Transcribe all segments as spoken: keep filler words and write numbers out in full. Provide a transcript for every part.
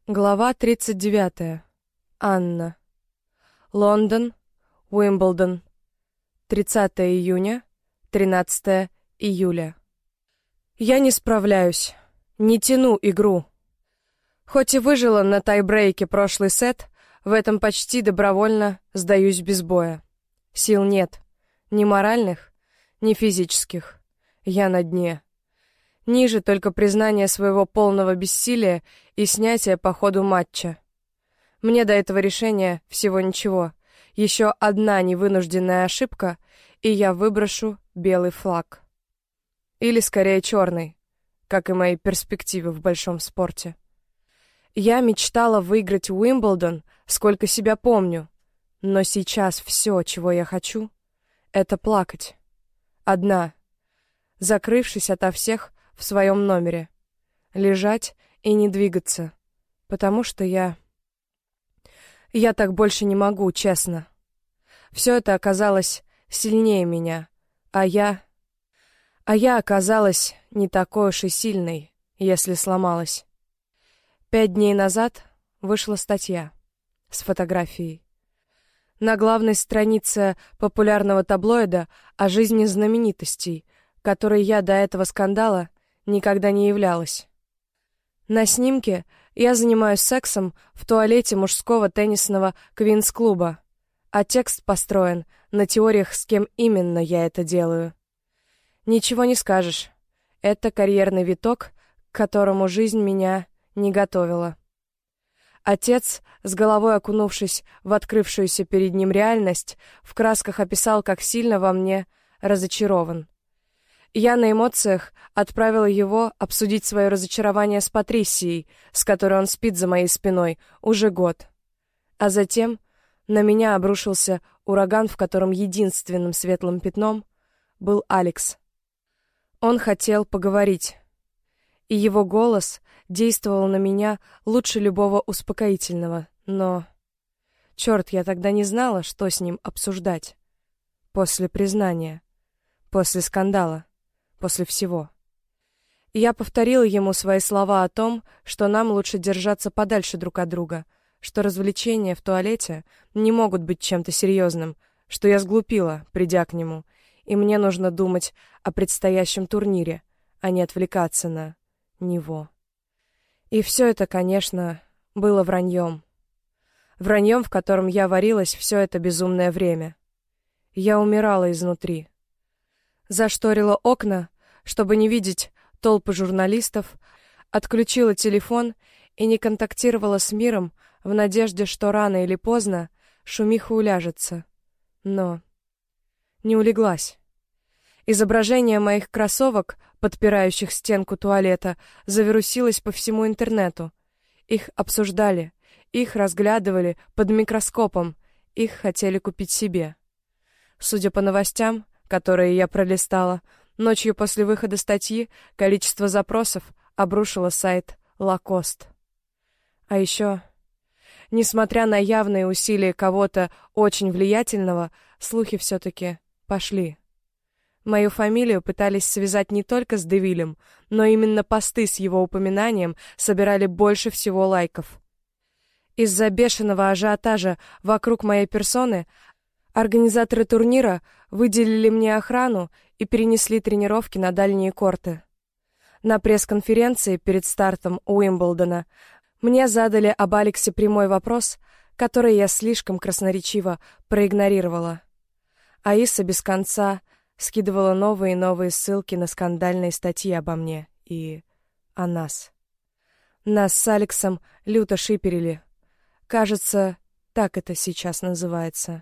Глава тридцать девятая. Анна. Лондон, Уимблдон. тридцатое июня, тринадцатое июля. Я не справляюсь. Не тяну игру. Хоть и выжила на тайбрейке прошлый сет, в этом почти добровольно сдаюсь без боя. Сил нет. Ни моральных, ни физических. Я на дне. Ниже только признание своего полного бессилия и снятие по ходу матча. Мне до этого решения всего ничего. Еще одна невынужденная ошибка, и я выброшу белый флаг. Или скорее черный, как и мои перспективы в большом спорте. Я мечтала выиграть Уимблдон, сколько себя помню, но сейчас все, чего я хочу, это плакать. Одна, закрывшись ото всех в своем номере, лежать и не двигаться, потому что я... Я так больше не могу, честно. Все это оказалось сильнее меня, а я... А я оказалась не такой уж и сильной, если сломалась. Пять дней назад вышла статья с фотографией. На главной странице популярного таблоида о жизни знаменитостей, которой я до этого скандала никогда не являлась. На снимке я занимаюсь сексом в туалете мужского теннисного квинс-клуба, а текст построен на теориях, с кем именно я это делаю. Ничего не скажешь. Это карьерный виток, к которому жизнь меня не готовила. Отец, с головой окунувшись в открывшуюся перед ним реальность, в красках описал, как сильно во мне разочарован. Я на эмоциях отправила его обсудить свое разочарование с Патрисией, с которой он спит за моей спиной уже год. А затем на меня обрушился ураган, в котором единственным светлым пятном был Алекс. Он хотел поговорить, и его голос действовал на меня лучше любого успокоительного, но... Черт, я тогда не знала, что с ним обсуждать. После признания, после скандала. После всего. Я повторила ему свои слова о том, что нам лучше держаться подальше друг от друга, что развлечения в туалете не могут быть чем-то серьезным, что я сглупила, придя к нему, и мне нужно думать о предстоящем турнире, а не отвлекаться на него. И все это, конечно, было враньем. Враньем, в котором я варилась все это безумное время. Я умирала изнутри. Зашторила окна, чтобы не видеть толпы журналистов, отключила телефон и не контактировала с миром в надежде, что рано или поздно шумиха уляжется. Но не улеглась. Изображение моих кроссовок, подпирающих стенку туалета, завирусилось по всему интернету. Их обсуждали, их разглядывали под микроскопом, их хотели купить себе. Судя по новостям, которые я пролистала, ночью после выхода статьи количество запросов обрушило сайт Лакост. А еще, несмотря на явные усилия кого-то очень влиятельного, слухи все-таки пошли. Мою фамилию пытались связать не только с Девилем, но именно посты с его упоминанием собирали больше всего лайков. Из-за бешеного ажиотажа вокруг моей персоны организаторы турнира выделили мне охрану и перенесли тренировки на дальние корты. На пресс-конференции перед стартом Уимблдона мне задали об Алексе прямой вопрос, который я слишком красноречиво проигнорировала. Аиса без конца скидывала новые и новые ссылки на скандальные статьи обо мне и о нас. Нас с Алексом люто шиперили. Кажется, так это сейчас называется.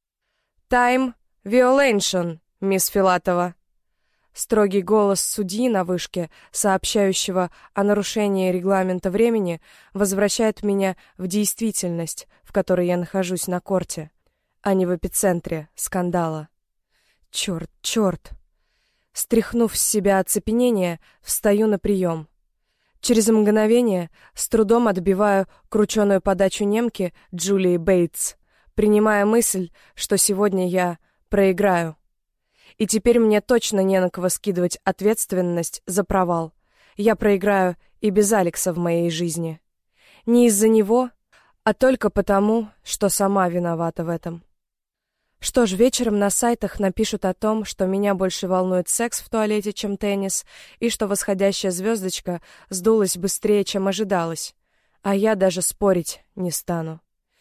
«Time violation, мисс Филатова!» Строгий голос судьи на вышке, сообщающего о нарушении регламента времени, возвращает меня в действительность, в которой я нахожусь на корте, а не в эпицентре скандала. Черт, черт! Стряхнув с себя оцепенение, встаю на прием. Через мгновение с трудом отбиваю крученую подачу немки Джулии Бейтс, принимая мысль, что сегодня я проиграю. И теперь мне точно не на кого скидывать ответственность за провал. Я проиграю и без Алекса в моей жизни. Не из-за него, а только потому, что сама виновата в этом. Что ж, вечером на сайтах напишут о том, что меня больше волнует секс в туалете, чем теннис, и что восходящая звездочка сдулась быстрее, чем ожидалось. А я даже спорить не стану.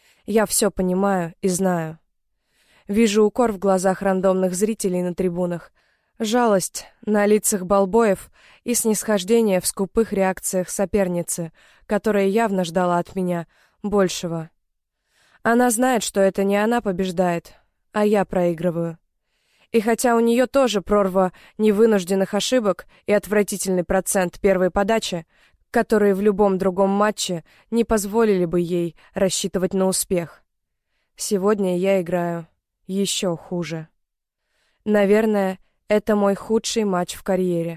Я все понимаю и знаю. Вижу укор в глазах рандомных зрителей на трибунах, жалость на лицах балбоев и снисхождение в скупых реакциях соперницы, которая явно ждала от меня большего. Она знает, что это не она побеждает, а я проигрываю. И хотя у нее тоже прорва невынужденных ошибок и отвратительный процент первой подачи, которые в любом другом матче не позволили бы ей рассчитывать на успех, сегодня я играю еще хуже. Наверное, это мой худший матч в карьере.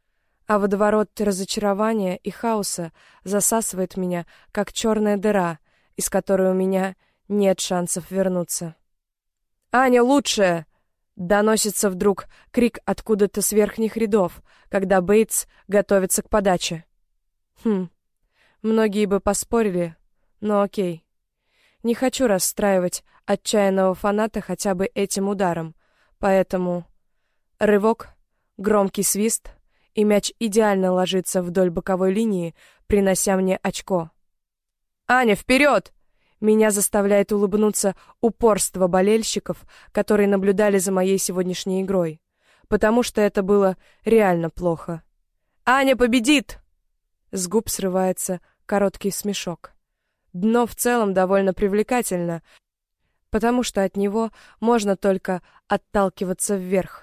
А водоворот разочарования и хаоса засасывает меня, как черная дыра, из которой у меня нет шансов вернуться. «Аня лучшая!» — доносится вдруг крик откуда-то с верхних рядов, когда Бейтс готовится к подаче. Хм, многие бы поспорили, но окей. Не хочу расстраивать отчаянного фаната хотя бы этим ударом, поэтому рывок, громкий свист, и мяч идеально ложится вдоль боковой линии, принося мне очко. «Аня, вперед!» Меня заставляет улыбнуться упорство болельщиков, которые наблюдали за моей сегодняшней игрой, потому что это было реально плохо. «Аня победит!» С губ срывается короткий смешок. Дно в целом довольно привлекательно, потому что от него можно только отталкиваться вверх.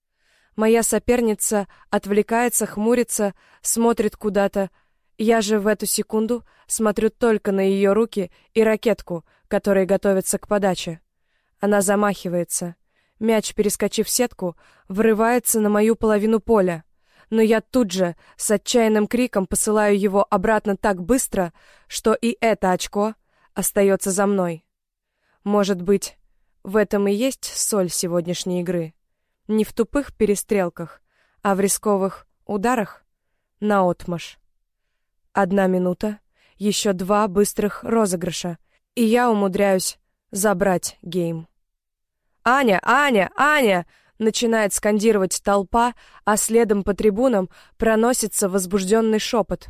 Моя соперница отвлекается, хмурится, смотрит куда-то. Я же в эту секунду смотрю только на ее руки и ракетку, которые готовятся к подаче. Она замахивается. Мяч, перескочив сетку, врывается на мою половину поля. Но я тут же с отчаянным криком посылаю его обратно так быстро, что и это очко остается за мной. Может быть, в этом и есть соль сегодняшней игры. Не в тупых перестрелках, а в рисковых ударах наотмашь. Одна минута, еще два быстрых розыгрыша, и я умудряюсь забрать гейм. «Аня! Аня! Аня!» начинает скандировать толпа, а следом по трибунам проносится возбужденный шепот.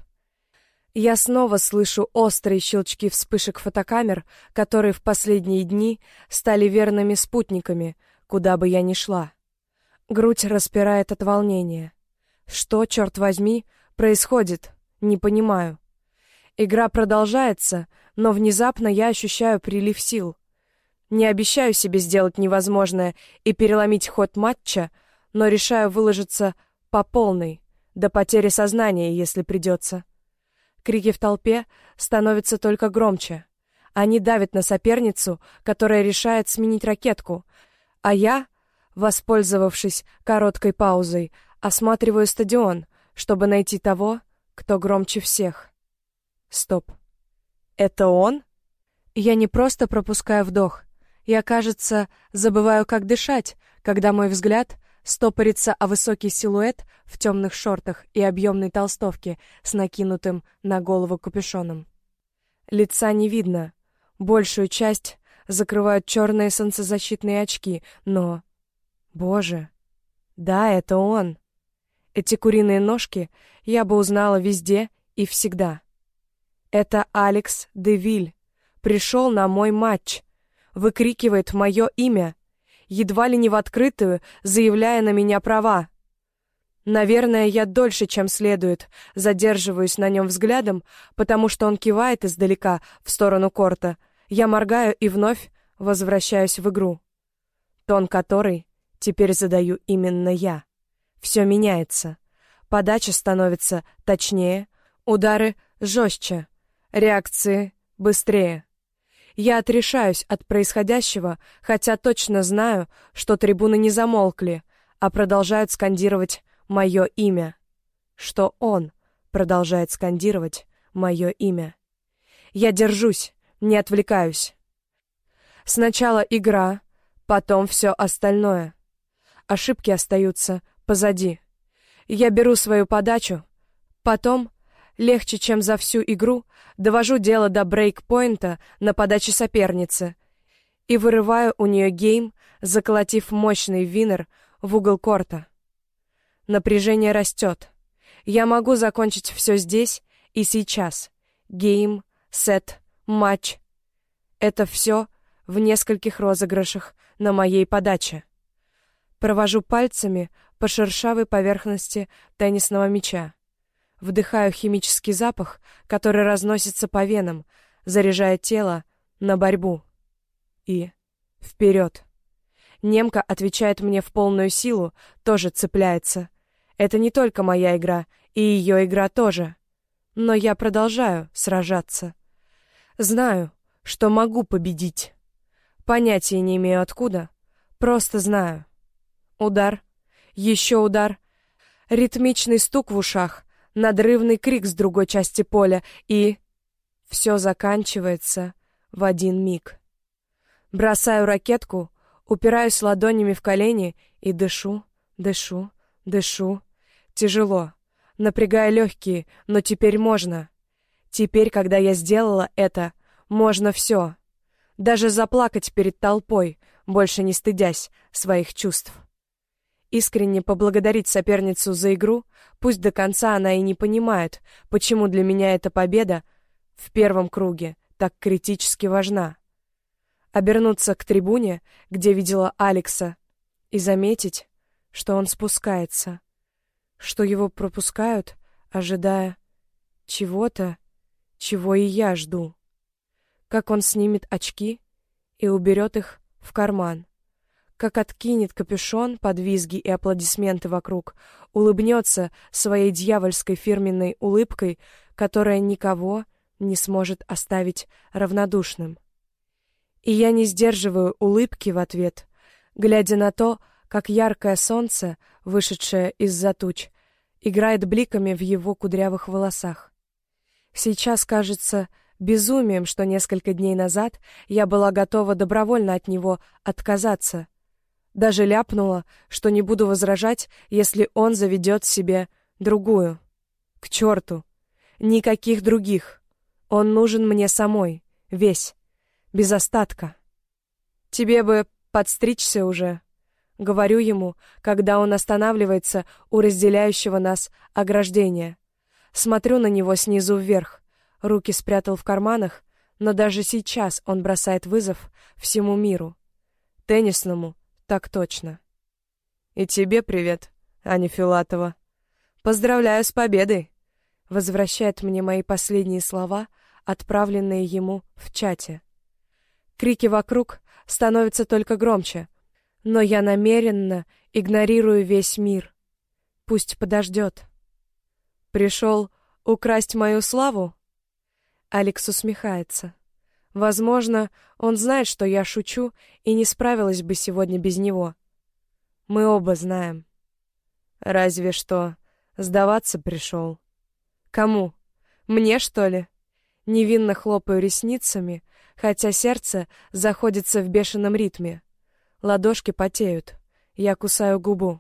Я снова слышу острые щелчки вспышек фотокамер, которые в последние дни стали верными спутниками, куда бы я ни шла. Грудь распирает от волнения. Что, черт возьми, происходит? Не понимаю. Игра продолжается, но внезапно я ощущаю прилив сил. Не обещаю себе сделать невозможное и переломить ход матча, но решаю выложиться по полной, до потери сознания, если придется. Крики в толпе становятся только громче. Они давят на соперницу, которая решает сменить ракетку, а я, воспользовавшись короткой паузой, осматриваю стадион, чтобы найти того, кто громче всех. Стоп. Это он? Я не просто пропускаю вдох. Я, кажется, забываю, как дышать, когда мой взгляд стопорится о высокий силуэт в темных шортах и объемной толстовке с накинутым на голову капюшоном. Лица не видно. Большую часть закрывают черные солнцезащитные очки, но... Боже! Да, это он! Эти куриные ножки я бы узнала везде и всегда. Это Алекс де Виль. Пришел на мой матч. Выкрикивает мое имя. Едва ли не в открытую, заявляя на меня права. Наверное, я дольше, чем следует, задерживаюсь на нем взглядом, потому что он кивает издалека в сторону корта. Я моргаю и вновь возвращаюсь в игру. Тон которой теперь задаю именно я. Все меняется. Подача становится точнее, удары жестче, реакции быстрее. Я отрешаюсь от происходящего, хотя точно знаю, что трибуны не замолкли, а продолжают скандировать мое имя. Что он продолжает скандировать мое имя. Я держусь, не отвлекаюсь. Сначала игра, потом все остальное. Ошибки остаются позади. Я беру свою подачу, потом Легче, чем за всю игру, довожу дело до брейк-поинта на подаче соперницы и вырываю у нее гейм, заколотив мощный винер в угол корта. Напряжение растет. Я могу закончить все здесь и сейчас. Гейм, сет, матч. Это все в нескольких розыгрышах на моей подаче. Провожу пальцами по шершавой поверхности теннисного мяча. Вдыхаю химический запах, который разносится по венам, заряжая тело на борьбу. И вперед. Немка отвечает мне в полную силу, тоже цепляется. Это не только моя игра, и ее игра тоже. Но я продолжаю сражаться. Знаю, что могу победить. Понятия не имею откуда, просто знаю. Удар, еще удар, ритмичный стук в ушах, надрывный крик с другой части поля, и все заканчивается в один миг. Бросаю ракетку, упираюсь ладонями в колени и дышу, дышу, дышу. Тяжело, напрягая легкие, но теперь можно. Теперь, когда я сделала это, можно все. Даже заплакать перед толпой, больше не стыдясь своих чувств. Искренне поблагодарить соперницу за игру, пусть до конца она и не понимает, почему для меня эта победа в первом круге так критически важна. Обернуться к трибуне, где видела Алекса, и заметить, что он спускается, что его пропускают, ожидая чего-то, чего и я жду. Как он снимет очки и уберет их в карман. Как откинет капюшон под визги и аплодисменты вокруг, улыбнется своей дьявольской фирменной улыбкой, которая никого не сможет оставить равнодушным. И я не сдерживаю улыбки в ответ, глядя на то, как яркое солнце, вышедшее из-за туч, играет бликами в его кудрявых волосах. Сейчас кажется безумием, что несколько дней назад я была готова добровольно от него отказаться. Даже ляпнула, что не буду возражать, если он заведет себе другую. К черту! Никаких других. Он нужен мне самой, весь, без остатка. Тебе бы подстричься уже, говорю ему, когда он останавливается у разделяющего нас ограждения. Смотрю на него снизу вверх, руки спрятал в карманах, но даже сейчас он бросает вызов всему миру. Теннисному так точно. И тебе привет, Аня Филатова. Поздравляю с победой. Возвращает мне мои последние слова, отправленные ему в чате. Крики вокруг становятся только громче, но я намеренно игнорирую весь мир. Пусть подождет. Пришел украсть мою славу? Алекс усмехается. Возможно, он знает, что я шучу и не справилась бы сегодня без него. Мы оба знаем. Разве что сдаваться пришел. Кому? Мне, что ли? Невинно хлопаю ресницами, хотя сердце заходится в бешеном ритме. Ладошки потеют. Я кусаю губу.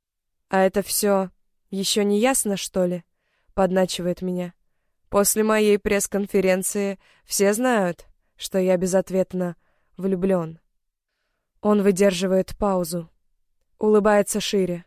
А это все еще не ясно, что ли? Подначивает меня. После моей пресс-конференции все знают, что я безответно влюблен. Он выдерживает паузу. Улыбается шире.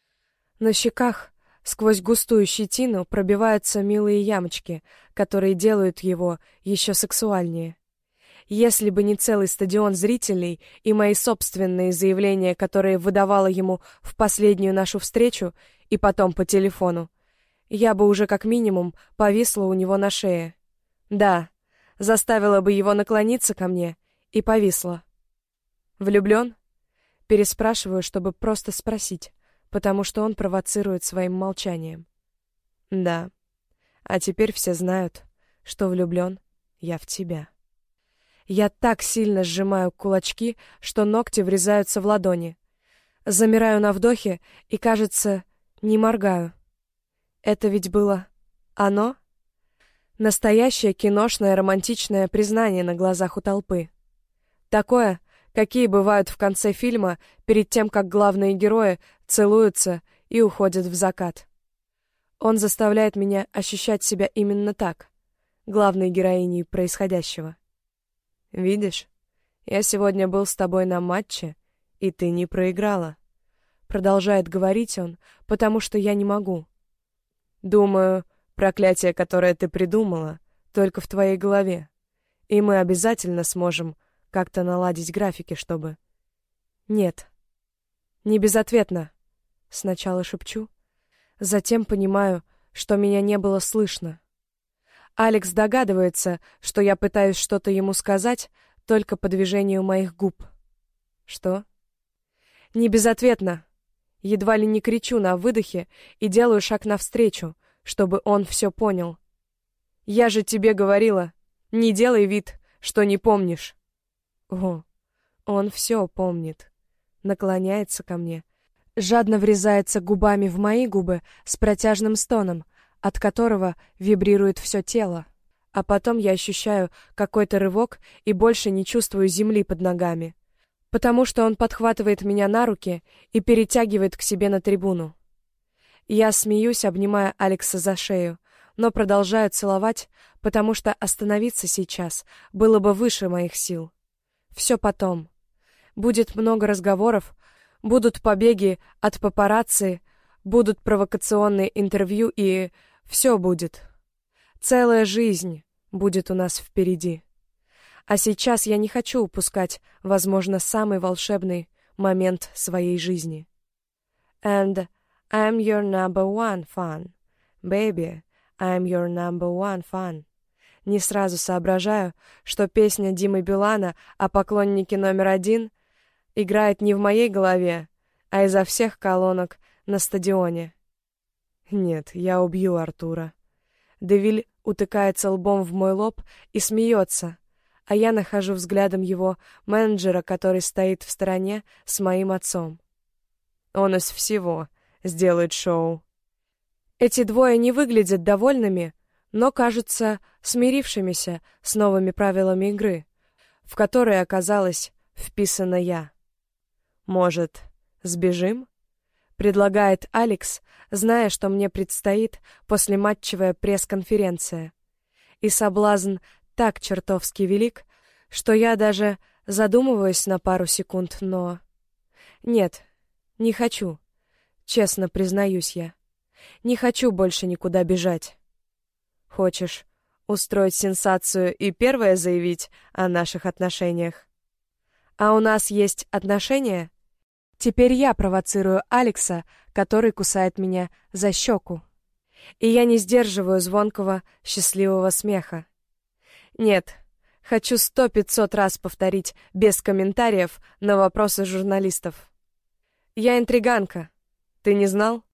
На щеках сквозь густую щетину пробиваются милые ямочки, которые делают его еще сексуальнее. Если бы не целый стадион зрителей и мои собственные заявления, которые выдавала ему в последнюю нашу встречу и потом по телефону, я бы уже как минимум повисла у него на шее. Да, заставила бы его наклониться ко мне и повисла. Влюблен? Переспрашиваю, чтобы просто спросить, потому что он провоцирует своим молчанием. Да, а теперь все знают, что влюблен я в тебя. Я так сильно сжимаю кулачки, что ногти врезаются в ладони. Замираю на вдохе и, кажется, не моргаю. Это ведь было оно? Настоящее киношное романтичное признание на глазах у толпы. Такое, какие бывают в конце фильма перед тем, как главные герои целуются и уходят в закат. Он заставляет меня ощущать себя именно так, главной героиней происходящего. «Видишь, я сегодня был с тобой на матче, и ты не проиграла», — продолжает говорить он, потому что я не могу. «Думаю, проклятие, которое ты придумала, только в твоей голове, и мы обязательно сможем как-то наладить графики, чтобы...» «Нет, не безответно», — сначала шепчу, затем понимаю, что меня не было слышно. Алекс догадывается, что я пытаюсь что-то ему сказать только по движению моих губ. «Что?» «Не безответно». Едва ли не кричу на выдохе и делаю шаг навстречу, чтобы он все понял. «Я же тебе говорила, не делай вид, что не помнишь». О, он все помнит. Наклоняется ко мне, жадно врезается губами в мои губы с протяжным стоном, от которого вибрирует все тело. А потом я ощущаю какой-то рывок и больше не чувствую земли под ногами, потому что он подхватывает меня на руки и перетягивает к себе на трибуну. Я смеюсь, обнимая Алекса за шею, но продолжаю целовать, потому что остановиться сейчас было бы выше моих сил. Все потом. Будет много разговоров, будут побеги от папарацци, будут провокационные интервью, и все будет. Целая жизнь будет у нас впереди. А сейчас я не хочу упускать, возможно, самый волшебный момент своей жизни. And I'm your number one fan. Baby, I'm your number one fan. Не сразу соображаю, что песня Димы Билана о поклоннике номер один играет не в моей голове, а изо всех колонок на стадионе. Нет, я убью Артура. Девиль утыкается лбом в мой лоб и смеется, а я нахожу взглядом его менеджера, который стоит в стороне с моим отцом. Он из всего сделает шоу. Эти двое не выглядят довольными, но кажутся смирившимися с новыми правилами игры, в которые оказалась вписана я. «Может, сбежим?» — предлагает Алекс, зная, что мне предстоит послематчевая пресс-конференция. И соблазн так чертовски велик, что я даже задумываюсь на пару секунд, но... Нет, не хочу. Честно признаюсь я. Не хочу больше никуда бежать. Хочешь устроить сенсацию и первое заявить о наших отношениях? А у нас есть отношения? Теперь я провоцирую Алекса, который кусает меня за щеку. И я не сдерживаю звонкого, счастливого смеха. Нет, хочу сто-пятьсот раз повторить без комментариев на вопросы журналистов. Я интриганка. Ты не знал?